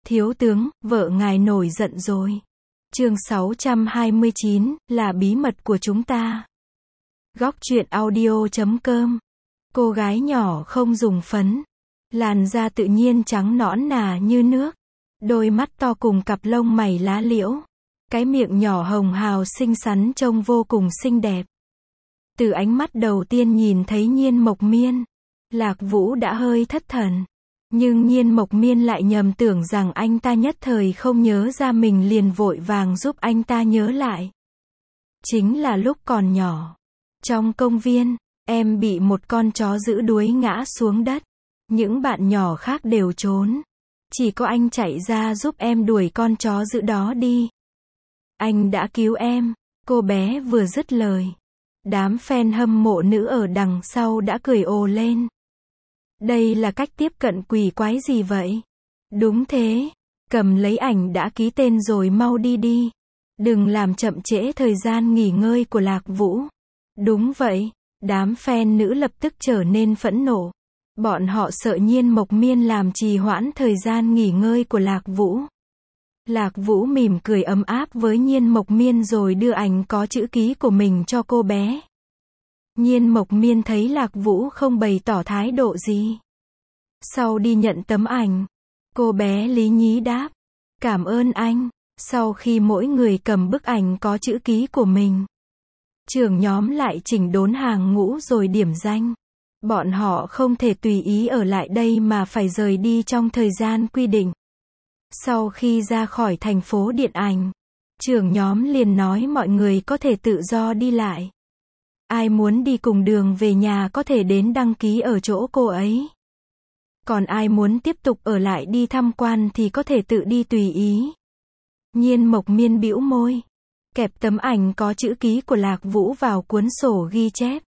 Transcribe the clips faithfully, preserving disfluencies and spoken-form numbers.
Thiếu tướng, vợ ngài nổi giận rồi. Chương sáu trăm hai mươi chín, là bí mật của chúng ta. Góc truyện audio chấm com. Cô gái nhỏ không dùng phấn. Làn da tự nhiên trắng nõn nà như nước. Đôi mắt to cùng cặp lông mày lá liễu. Cái miệng nhỏ hồng hào xinh xắn trông vô cùng xinh đẹp. Từ ánh mắt đầu tiên nhìn thấy Nhiên Mộc Miên, Lạc Vũ đã hơi thất thần. Nhưng Nhiên Mộc Miên lại nhầm tưởng rằng anh ta nhất thời không nhớ ra mình, liền vội vàng giúp anh ta nhớ lại. Chính là lúc còn nhỏ. Trong công viên, em bị một con chó dữ đuối ngã xuống đất. Những bạn nhỏ khác đều trốn. Chỉ có anh chạy ra giúp em đuổi con chó dữ đó đi. Anh đã cứu em. Cô bé vừa dứt lời. Đám fan hâm mộ nữ ở đằng sau đã cười ồ lên. Đây là cách tiếp cận quỷ quái gì vậy? Đúng thế. Cầm lấy ảnh đã ký tên rồi mau đi đi. Đừng làm chậm trễ thời gian nghỉ ngơi của Lạc Vũ. Đúng vậy. Đám fan nữ lập tức trở nên phẫn nộ. Bọn họ sợ Nhiên Mộc Miên làm trì hoãn thời gian nghỉ ngơi của Lạc Vũ. Lạc Vũ mỉm cười ấm áp với Nhiên Mộc Miên rồi đưa ảnh có chữ ký của mình cho cô bé. Nhiên Mộc Miên thấy Lạc Vũ không bày tỏ thái độ gì. Sau đi nhận tấm ảnh, cô bé lý nhí đáp. Cảm ơn anh. Sau khi mỗi người cầm bức ảnh có chữ ký của mình, trưởng nhóm lại chỉnh đốn hàng ngũ rồi điểm danh. Bọn họ không thể tùy ý ở lại đây mà phải rời đi trong thời gian quy định. Sau khi ra khỏi thành phố điện ảnh, trưởng nhóm liền nói mọi người có thể tự do đi lại. Ai muốn đi cùng đường về nhà có thể đến đăng ký ở chỗ cô ấy. Còn ai muốn tiếp tục ở lại đi tham quan thì có thể tự đi tùy ý. Nhiên Mộc Miên bĩu môi, kẹp tấm ảnh có chữ ký của Lạc Vũ vào cuốn sổ ghi chép.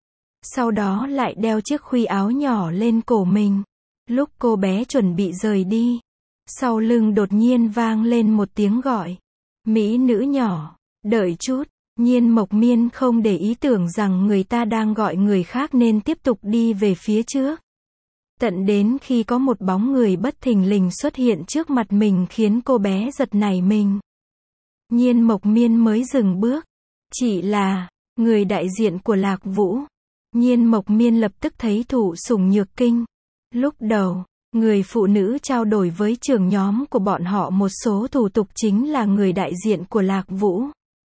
Sau đó lại đeo chiếc khuy áo nhỏ lên cổ mình. Lúc cô bé chuẩn bị rời đi, sau lưng đột nhiên vang lên một tiếng gọi. Mỹ nữ nhỏ, đợi chút. Nhiên Mộc Miên không để ý tưởng rằng người ta đang gọi người khác nên tiếp tục đi về phía trước. Tận đến khi có một bóng người bất thình lình xuất hiện trước mặt mình khiến cô bé giật nảy mình. Nhiên Mộc Miên mới dừng bước. Chỉ là người đại diện của Lạc Vũ. Nhiên Mộc Miên lập tức thấy thụ sủng nhược kinh. Lúc đầu, người phụ nữ trao đổi với trưởng nhóm của bọn họ một số thủ tục chính là người đại diện của Lạc Vũ.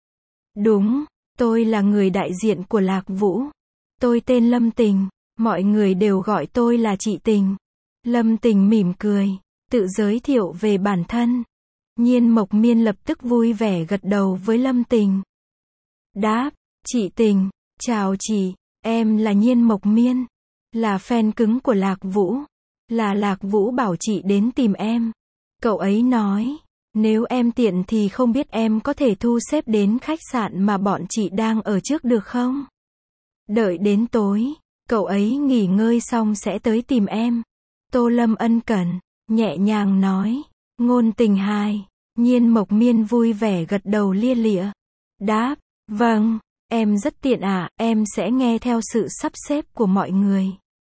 Đúng, tôi là người đại diện của Lạc Vũ. Tôi tên Lâm Tình, mọi người đều gọi tôi là chị Tình. Lâm Tình mỉm cười, tự giới thiệu về bản thân. Nhiên Mộc Miên lập tức vui vẻ gật đầu với Lâm Tình. Đáp, chị Tình, chào chị, em là Nhiên Mộc Miên, là fan cứng của Lạc Vũ. Là Lạc Vũ bảo chị đến tìm em. Cậu ấy nói, nếu em tiện thì không biết em có thể thu xếp đến khách sạn mà bọn chị đang ở trước được không? Đợi đến tối, cậu ấy nghỉ ngơi xong sẽ tới tìm em. Tô Lâm ân cần, nhẹ nhàng nói. Ngôn tình hài. Nhiên Mộc Miên vui vẻ gật đầu lia lịa. Đáp, vâng, em rất tiện à, em sẽ nghe theo sự sắp xếp của mọi người.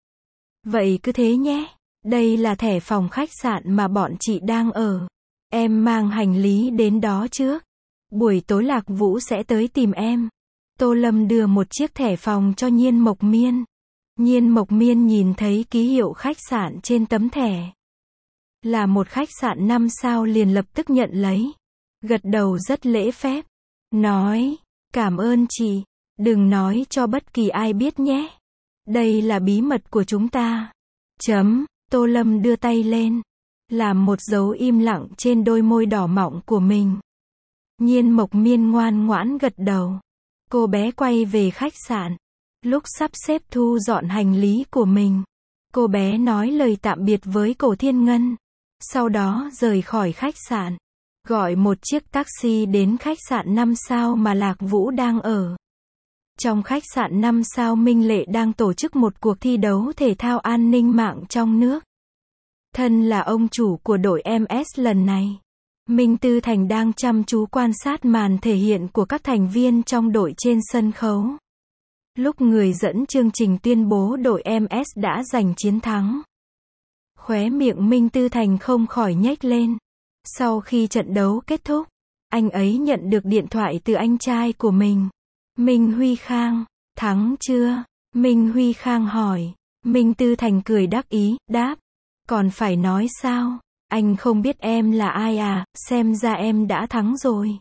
Vậy cứ thế nhé. Đây là thẻ phòng khách sạn mà bọn chị đang ở. Em mang hành lý đến đó trước. Buổi tối Lạc Vũ sẽ tới tìm em. Tô Lâm đưa một chiếc thẻ phòng cho Nhiên Mộc Miên. Nhiên Mộc Miên nhìn thấy ký hiệu khách sạn trên tấm thẻ. Là một khách sạn năm sao liền lập tức nhận lấy. Gật đầu rất lễ phép. Nói, cảm ơn chị. Đừng nói cho bất kỳ ai biết nhé. Đây là bí mật của chúng ta. Chấm. Tô Lâm đưa tay lên, làm một dấu im lặng trên đôi môi đỏ mọng của mình. Nhiên Mộc Miên ngoan ngoãn gật đầu. Cô bé quay về khách sạn. Lúc sắp xếp thu dọn hành lý của mình, cô bé nói lời tạm biệt với Cổ Thiên Ngân. Sau đó rời khỏi khách sạn, gọi một chiếc taxi đến khách sạn năm sao mà Lạc Vũ đang ở. Trong khách sạn năm sao Minh Lệ đang tổ chức một cuộc thi đấu thể thao an ninh mạng trong nước. Thân là ông chủ của đội em ét lần này, Minh Tư Thành đang chăm chú quan sát màn thể hiện của các thành viên trong đội trên sân khấu. Lúc người dẫn chương trình tuyên bố đội em ét đã giành chiến thắng, khóe miệng Minh Tư Thành không khỏi nhếch lên. Sau khi trận đấu kết thúc, anh ấy nhận được điện thoại từ anh trai của mình. Minh Huy Khang, thắng chưa? Minh Huy Khang hỏi. Minh Tư Thành cười đắc ý, đáp. Còn phải nói sao? Anh không biết em là ai à, xem ra em đã thắng rồi.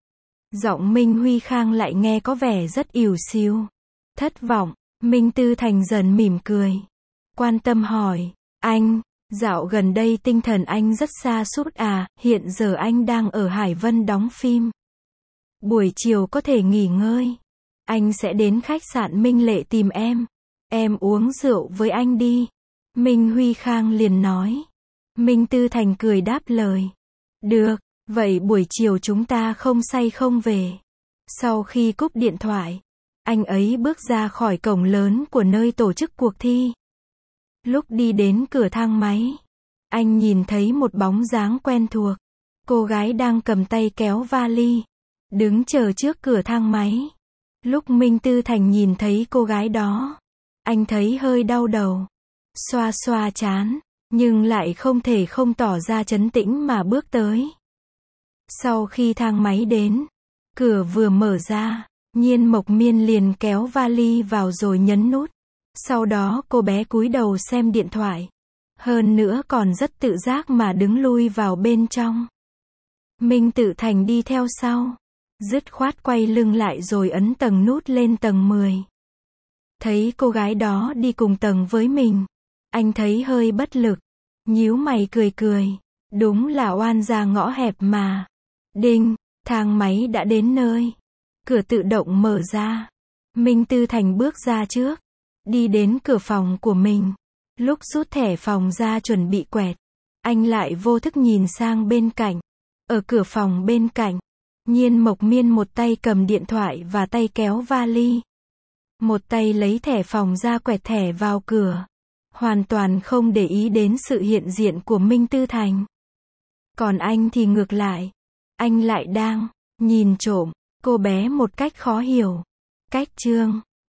Giọng Minh Huy Khang lại nghe có vẻ rất ỉu xìu. Thất vọng, Minh Tư Thành dần mỉm cười. Quan tâm hỏi, anh, dạo gần đây tinh thần anh rất sa sút à, hiện giờ anh đang ở Hải Vân đóng phim. Buổi chiều có thể nghỉ ngơi. Anh sẽ đến khách sạn Minh Lệ tìm em. Em uống rượu với anh đi. Minh Huy Khang liền nói. Minh Tư Thành cười đáp lời. Được, vậy buổi chiều chúng ta không say không về. Sau khi cúp điện thoại, anh ấy bước ra khỏi cổng lớn của nơi tổ chức cuộc thi. Lúc đi đến cửa thang máy, anh nhìn thấy một bóng dáng quen thuộc. Cô gái đang cầm tay kéo vali, đứng chờ trước cửa thang máy. Lúc Minh Tư Thành nhìn thấy cô gái đó, anh thấy hơi đau đầu. Xoa xoa trán, nhưng lại không thể không tỏ ra trấn tĩnh mà bước tới. Sau khi thang máy đến, cửa vừa mở ra, Nhiên Mộc Miên liền kéo vali vào rồi nhấn nút. Sau đó cô bé cúi đầu xem điện thoại. Hơn nữa còn rất tự giác mà đứng lui vào bên trong. Minh Tự Thành đi theo sau. Dứt khoát quay lưng lại rồi ấn tầng nút lên tầng mười. Thấy cô gái đó đi cùng tầng với mình, anh thấy hơi bất lực. Nhíu mày cười cười. Đúng là oan gia ngõ hẹp mà. Đinh, thang máy đã đến nơi. Cửa tự động mở ra. Minh Tư Thành bước ra trước. Đi đến cửa phòng của mình. Lúc rút thẻ phòng ra chuẩn bị quẹt, anh lại vô thức nhìn sang bên cạnh. Ở cửa phòng bên cạnh, Nhiên Mộc Miên một tay cầm điện thoại và tay kéo vali. Một tay lấy thẻ phòng ra quẹt thẻ vào cửa. Hoàn toàn không để ý đến sự hiện diện của Minh Tư Thành. Còn anh thì ngược lại. Anh lại đang nhìn trộm cô bé một cách khó hiểu. Cách chương